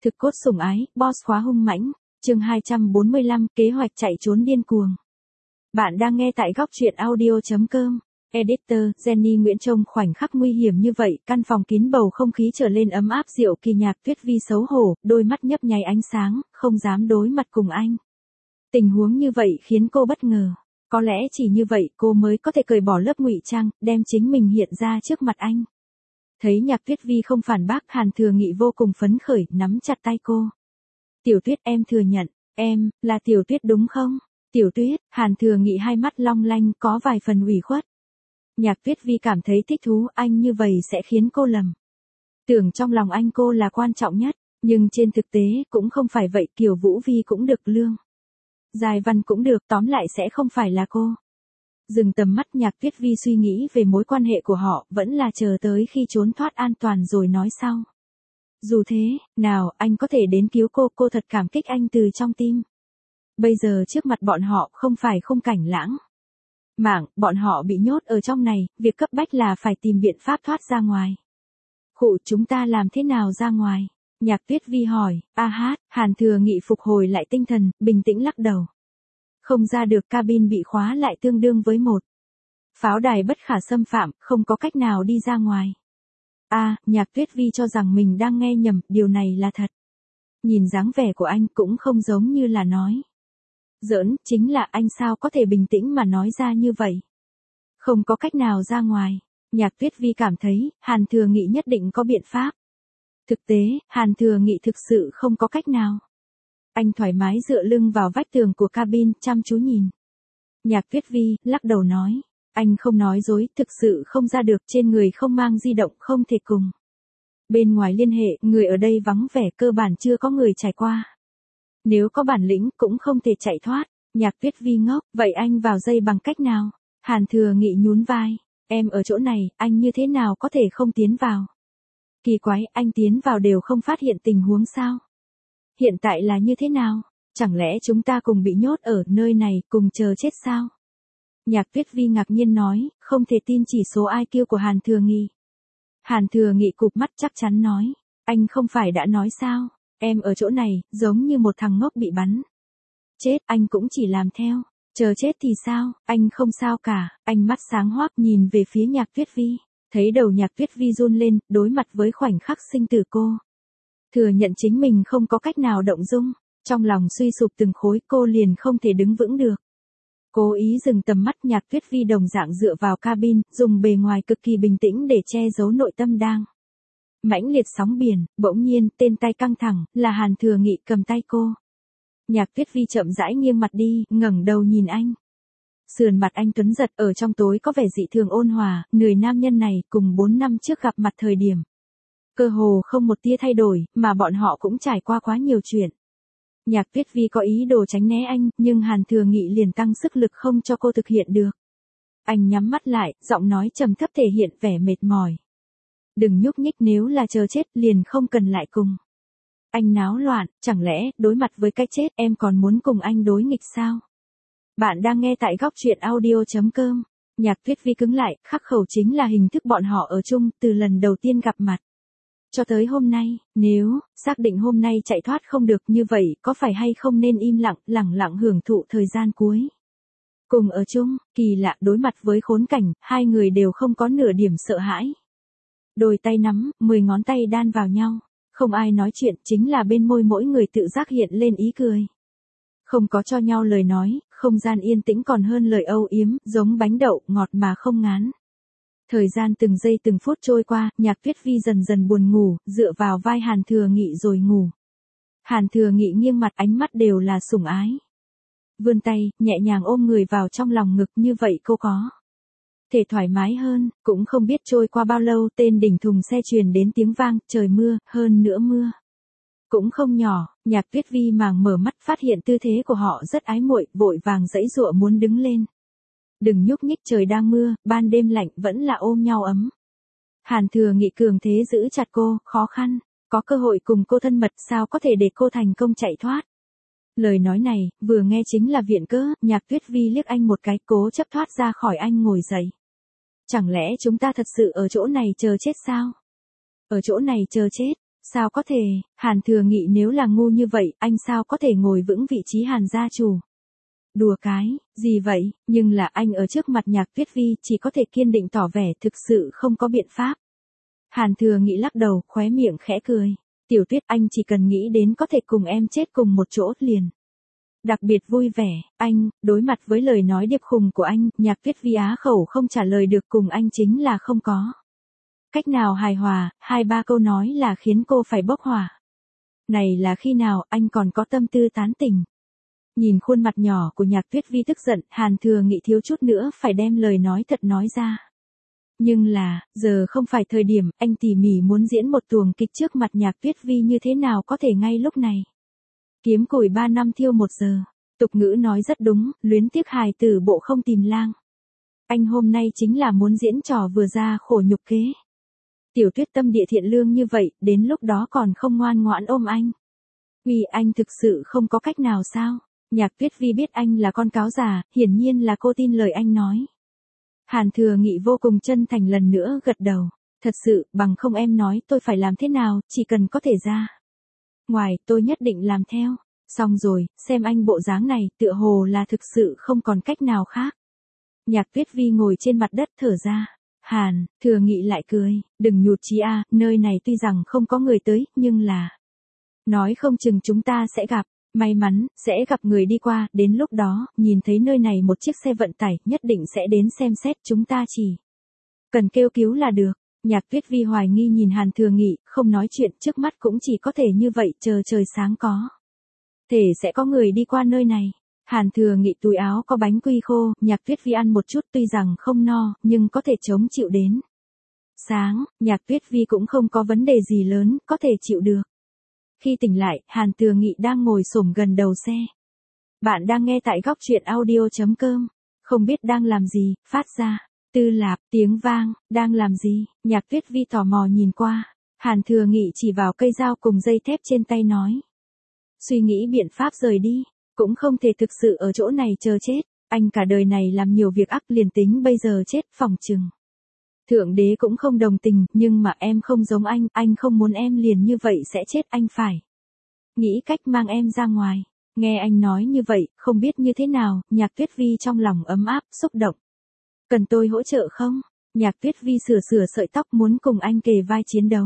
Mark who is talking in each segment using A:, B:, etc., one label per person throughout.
A: Thực cốt sủng ái, boss khóa hung mãnh, chương 245, kế hoạch chạy trốn điên cuồng. Bạn đang nghe tại góc truyện audio.com. Editor, Jenny Nguyễn trông khoảnh khắc nguy hiểm như vậy, căn phòng kín bầu không khí trở lên ấm áp dịu kỳ nhạc Tuyết Vi xấu hổ, đôi mắt nhấp nháy ánh sáng, không dám đối mặt cùng anh. Tình huống như vậy khiến cô bất ngờ. Có lẽ chỉ như vậy cô mới có thể cởi bỏ lớp ngụy trang, đem chính mình hiện ra trước mặt anh. Thấy nhạc Tuyết Vi không phản bác, Hàn Thừa Nghị vô cùng phấn khởi, nắm chặt tay cô. Tiểu Tuyết, em thừa nhận, em, là Tiểu Tuyết đúng không? Tiểu Tuyết, Hàn Thừa Nghị hai mắt long lanh có vài phần ủy khuất. Nhạc Tuyết Vi cảm thấy thích thú, anh như vậy sẽ khiến cô lầm. Tưởng trong lòng anh cô là quan trọng nhất, nhưng trên thực tế cũng không phải vậy, Kiều Vũ Vi cũng được lương. Dài Văn cũng được, tóm lại sẽ không phải là cô. Dừng tầm mắt, nhạc Tuyết Vi suy nghĩ về mối quan hệ của họ, vẫn là chờ tới khi trốn thoát an toàn rồi nói sau. Dù thế, nào, anh có thể đến cứu cô thật cảm kích anh từ trong tim. Bây giờ trước mặt bọn họ không phải khung cảnh lãng mạn, bọn họ bị nhốt ở trong này, việc cấp bách là phải tìm biện pháp thoát ra ngoài. Khụ, chúng ta làm thế nào ra ngoài? Nhạc Tuyết Vi hỏi. Hàn Thừa Nghị phục hồi lại tinh thần, bình tĩnh lắc đầu. Không ra được, cabin bị khóa lại tương đương với một pháo đài bất khả xâm phạm, không có cách nào đi ra ngoài. Nhạc Tuyết Vi cho rằng mình đang nghe nhầm, điều này là thật. Nhìn dáng vẻ của anh cũng không giống như là nói giỡn, chính là anh sao có thể bình tĩnh mà nói ra như vậy. Không có cách nào ra ngoài. Nhạc Tuyết Vi cảm thấy, Hàn Thừa Nghị nhất định có biện pháp. Thực tế, Hàn Thừa Nghị thực sự không có cách nào. Anh thoải mái dựa lưng vào vách tường của cabin, chăm chú nhìn. Nhạc Tuyết Vi lắc đầu nói, anh không nói dối, thực sự không ra được, trên người không mang di động, không thể cùng bên ngoài liên hệ, người ở đây vắng vẻ, cơ bản chưa có người trải qua. Nếu có bản lĩnh cũng không thể chạy thoát. Nhạc Tuyết Vi ngốc, vậy anh vào dây bằng cách nào? Hàn Thừa Nghị nhún vai, em ở chỗ này, anh như thế nào có thể không tiến vào? Kỳ quái, anh tiến vào đều không phát hiện tình huống sao? Hiện tại là như thế nào? Chẳng lẽ chúng ta cùng bị nhốt ở nơi này, cùng chờ chết sao? Nhạc Tuyết Vi ngạc nhiên nói, không thể tin chỉ số IQ của Hàn Thừa Nghị. Hàn Thừa Nghị cụp mắt chắc chắn nói, anh không phải đã nói sao? Em ở chỗ này, giống như một thằng ngốc bị bắn chết, anh cũng chỉ làm theo. Chờ chết thì sao? Anh không sao cả. Anh mắt sáng hoác nhìn về phía Nhạc Tuyết Vi. Thấy đầu Nhạc Tuyết Vi run lên, đối mặt với khoảnh khắc sinh tử cô. Thừa nhận chính mình không có cách nào động dung. Trong lòng suy sụp từng khối, cô liền không thể đứng vững được. Cố ý dừng tầm mắt, Nhạc Tuyết Vi đồng dạng dựa vào cabin, dùng bề ngoài cực kỳ bình tĩnh để che giấu nội tâm đang mãnh liệt sóng biển. Bỗng nhiên, tên tay căng thẳng, là Hàn Thừa Nghị cầm tay cô. Nhạc Tuyết Vi chậm rãi nghiêng mặt đi, ngẩng đầu nhìn anh. Sườn mặt anh tuấn giật, ở trong tối có vẻ dị thường ôn hòa, người nam nhân này cùng 4 năm trước gặp mặt thời điểm. Cơ hồ không một tia thay đổi, mà bọn họ cũng trải qua quá nhiều chuyện. Nhạc Tuyết Vi có ý đồ tránh né anh, nhưng Hàn Thừa Nghị liền tăng sức lực không cho cô thực hiện được. Anh nhắm mắt lại, giọng nói trầm thấp thể hiện vẻ mệt mỏi. Đừng nhúc nhích, nếu là chờ chết liền không cần lại cùng anh náo loạn, chẳng lẽ đối mặt với cái chết em còn muốn cùng anh đối nghịch sao? Bạn đang nghe tại góc truyện audio.com. Nhạc Tuyết Vi cứng lại, khắc khẩu chính là hình thức bọn họ ở chung từ lần đầu tiên gặp mặt cho tới hôm nay. Nếu xác định hôm nay chạy thoát không được, như vậy có phải hay không nên im lặng, lẳng lặng hưởng thụ thời gian cuối cùng ở chung? Kỳ lạ, đối mặt với khốn cảnh, hai người đều không có nửa điểm sợ hãi. Đôi tay nắm, 10 ngón tay đan vào nhau. Không ai nói chuyện, chính là bên môi mỗi người tự giác hiện lên ý cười. Không có cho nhau lời nói, không gian yên tĩnh còn hơn lời âu yếm, giống bánh đậu, ngọt mà không ngán. Thời gian từng giây từng phút trôi qua, Nhạc Tuyết Vi dần dần buồn ngủ, dựa vào vai Hàn Thừa Nghị rồi ngủ. Hàn Thừa Nghị nghiêng mặt, ánh mắt đều là sủng ái. Vươn tay, nhẹ nhàng ôm người vào trong lòng ngực, như vậy cô có thể thoải mái hơn. Cũng không biết trôi qua bao lâu, tên đỉnh thùng xe truyền đến tiếng vang, trời mưa, hơn nữa mưa cũng không nhỏ. Nhạc Tuyết Vi màng mở mắt, phát hiện tư thế của họ rất ái muội, vội vàng giãy giụa muốn đứng lên. Đừng nhúc nhích, trời đang mưa, ban đêm lạnh, vẫn là ôm nhau ấm. Hàn Thừa Nghị cường thế giữ chặt cô, khó khăn, có cơ hội cùng cô thân mật, sao có thể để cô thành công chạy thoát. Lời nói này, vừa nghe chính là viện cớ. Nhạc Tuyết Vi liếc anh một cái, cố chấp thoát ra khỏi anh, ngồi dậy. Chẳng lẽ chúng ta thật sự ở chỗ này chờ chết sao? Ở chỗ này chờ chết? Sao có thể, Hàn Thừa Nghị nếu là ngu như vậy, anh sao có thể ngồi vững vị trí Hàn gia chủ? Đùa cái, gì vậy, nhưng là anh ở trước mặt Nhạc Tuyết Vi chỉ có thể kiên định tỏ vẻ thực sự không có biện pháp. Hàn Thừa Nghị lắc đầu, khóe miệng khẽ cười. Tiểu Tuyết, anh chỉ cần nghĩ đến có thể cùng em chết cùng một chỗ liền. Đặc biệt vui vẻ, anh, đối mặt với lời nói điệp khùng của anh, Nhạc Tuyết Vi á khẩu không trả lời được, cùng anh chính là không có cách nào hài hòa, 2-3 câu nói là khiến cô phải bốc hỏa. Này là khi nào anh còn có tâm tư tán tỉnh. Nhìn khuôn mặt nhỏ của Nhạc Tuyết Vi tức giận, Hàn Thừa Nghị thiếu chút nữa phải đem lời nói thật nói ra. Nhưng là, giờ không phải thời điểm, anh tỉ mỉ muốn diễn một tuồng kịch trước mặt Nhạc Tuyết Vi như thế nào có thể ngay lúc này. Kiếm củi 3 năm thiêu 1 giờ. Tục ngữ nói rất đúng, luyến tiếc hài tử bộ không tìm lang. Anh hôm nay chính là muốn diễn trò vừa ra khổ nhục kế. Tiểu Tuyết tâm địa thiện lương như vậy, đến lúc đó còn không ngoan ngoãn ôm anh. Vì anh thực sự không có cách nào sao? Nhạc Tuyết Vi biết anh là con cáo già, hiển nhiên là cô tin lời anh nói. Hàn Thừa Nghị vô cùng chân thành lần nữa gật đầu. Thật sự, bằng không em nói tôi phải làm thế nào, chỉ cần có thể ra ngoài, tôi nhất định làm theo. Xong rồi, xem anh bộ dáng này, tựa hồ là thực sự không còn cách nào khác. Nhạc Tuyết Vi ngồi trên mặt đất thở ra. Hàn Thừa Nghị lại cười, đừng nhụt chí a, nơi này tuy rằng không có người tới, nhưng là nói không chừng chúng ta sẽ gặp, may mắn, sẽ gặp người đi qua, đến lúc đó, nhìn thấy nơi này một chiếc xe vận tải, nhất định sẽ đến xem xét, chúng ta chỉ cần kêu cứu là được. Nhạc Tuyết Vi hoài nghi nhìn Hàn Thừa Nghị, không nói chuyện, trước mắt cũng chỉ có thể như vậy, chờ trời sáng có thể sẽ có người đi qua nơi này. Hàn Thừa Nghị túi áo có bánh quy khô, Nhạc Tuyết Vi ăn một chút tuy rằng không no, nhưng có thể chống chịu đến. Sáng, Nhạc Tuyết Vi cũng không có vấn đề gì lớn, có thể chịu được. Khi tỉnh lại, Hàn Thừa Nghị đang ngồi xổm gần đầu xe. Bạn đang nghe tại góc truyện audio.com. Không biết đang làm gì, phát ra. Tư lạp, tiếng vang, đang làm gì? Nhạc Tuyết Vi tò mò nhìn qua. Hàn Thừa Nghị chỉ vào cây dao cùng dây thép trên tay nói. Suy nghĩ biện pháp rời đi. Cũng không thể thực sự ở chỗ này chờ chết. Anh cả đời này làm nhiều việc ác, liền tính bây giờ chết phòng chừng. Thượng đế cũng không đồng tình, nhưng mà em không giống anh không muốn em liền như vậy sẽ chết, anh phải nghĩ cách mang em ra ngoài. Nghe anh nói như vậy, không biết như thế nào, Nhạc Tuyết Vi trong lòng ấm áp, xúc động. Cần tôi hỗ trợ không? Nhạc Tuyết Vi sửa sợi tóc muốn cùng anh kề vai chiến đấu.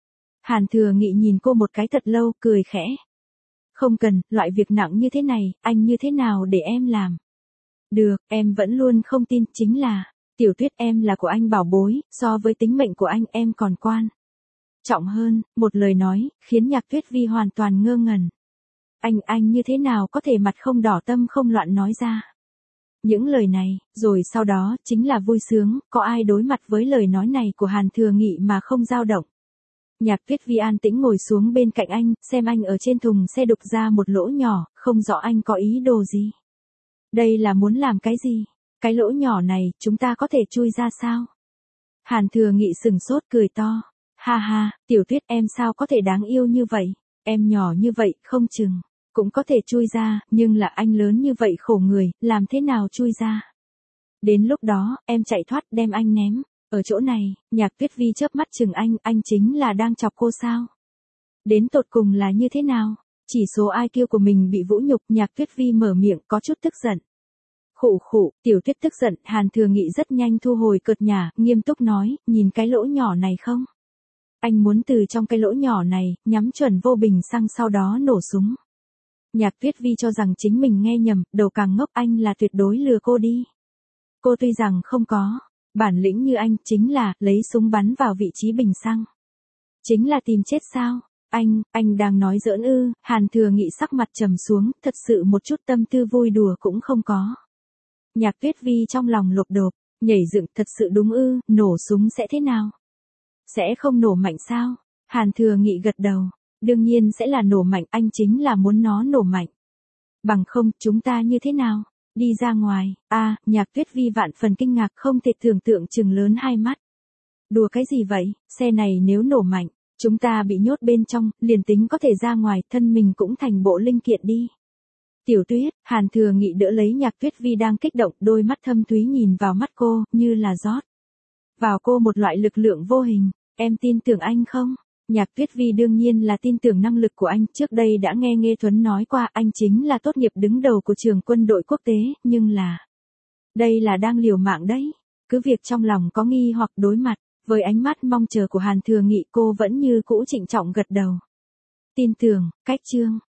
A: Hàn Thừa Nghị nhìn cô một cái thật lâu, cười khẽ. Không cần, loại việc nặng như thế này, anh như thế nào để em làm? Được, em vẫn luôn không tin, chính là, Tiểu Tuyết em là của anh bảo bối, so với tính mệnh của anh em còn quan trọng hơn, một lời nói, khiến Nhạc Tuyết Vi hoàn toàn ngơ ngẩn. Anh như thế nào có thể mặt không đỏ tâm không loạn nói ra những lời này, rồi sau đó, chính là vui sướng, có ai đối mặt với lời nói này của Hàn Thừa Nghị mà không dao động. Nhạc Tuyết Vi an tĩnh ngồi xuống bên cạnh anh, xem anh ở trên thùng xe đục ra một lỗ nhỏ, không rõ anh có ý đồ gì. Đây là muốn làm cái gì? Cái lỗ nhỏ này, chúng ta có thể chui ra sao? Hàn Thừa Nghị sừng sốt cười to. Ha ha, Tiểu Tuyết em sao có thể đáng yêu như vậy? Em nhỏ như vậy, không chừng cũng có thể chui ra, nhưng là anh lớn như vậy khổ người, làm thế nào chui ra? Đến lúc đó, em chạy thoát đem anh ném ở chỗ này. Nhạc Tuyết Vi chớp mắt chừng anh chính là đang chọc cô sao? Đến tột cùng là như thế nào? Chỉ số IQ của mình bị vũ nhục, Nhạc Tuyết Vi mở miệng có chút tức giận. Khụ, Tiểu Tuyết tức giận, Hàn Thừa Nghị rất nhanh thu hồi cợt nhả, nghiêm túc nói, nhìn cái lỗ nhỏ này không? Anh muốn từ trong cái lỗ nhỏ này, nhắm chuẩn vô bình xăng sau đó nổ súng. Nhạc Tuyết Vi cho rằng chính mình nghe nhầm, đầu càng ngốc, anh là tuyệt đối lừa cô đi. Cô tuy rằng không có bản lĩnh như anh, chính là lấy súng bắn vào vị trí bình xăng. Chính là tìm chết sao? Anh đang nói giỡn ư? Hàn Thừa Nghị sắc mặt trầm xuống, thật sự một chút tâm tư vui đùa cũng không có. Nhạc Tuyết Vi trong lòng lục đột, nhảy dựng, thật sự đúng ư? Nổ súng sẽ thế nào? Sẽ không nổ mạnh sao? Hàn Thừa Nghị gật đầu. Đương nhiên sẽ là nổ mạnh, anh chính là muốn nó nổ mạnh. Bằng không, chúng ta như thế nào? Đi ra ngoài. Nhạc Tuyết Vi vạn phần kinh ngạc, không thể tưởng tượng trừng lớn hai mắt. Đùa cái gì vậy? Xe này nếu nổ mạnh, chúng ta bị nhốt bên trong, liền tính có thể ra ngoài, thân mình cũng thành bộ linh kiện đi. Tiểu Tuyết, Hàn Thừa Nghị đỡ lấy Nhạc Tuyết Vi đang kích động, đôi mắt thâm thúy nhìn vào mắt cô, như là rót vào cô một loại lực lượng vô hình. Em tin tưởng anh không? Nhạc Tuyết Vi đương nhiên là tin tưởng năng lực của anh, trước đây đã nghe Nghê Thuấn nói qua anh chính là tốt nghiệp đứng đầu của trường quân đội quốc tế, nhưng là... Đây là đang liều mạng đấy. Cứ việc trong lòng có nghi hoặc đối mặt, với ánh mắt mong chờ của Hàn Thừa Nghị cô vẫn như cũ trịnh trọng gật đầu. Tin tưởng, cách chương.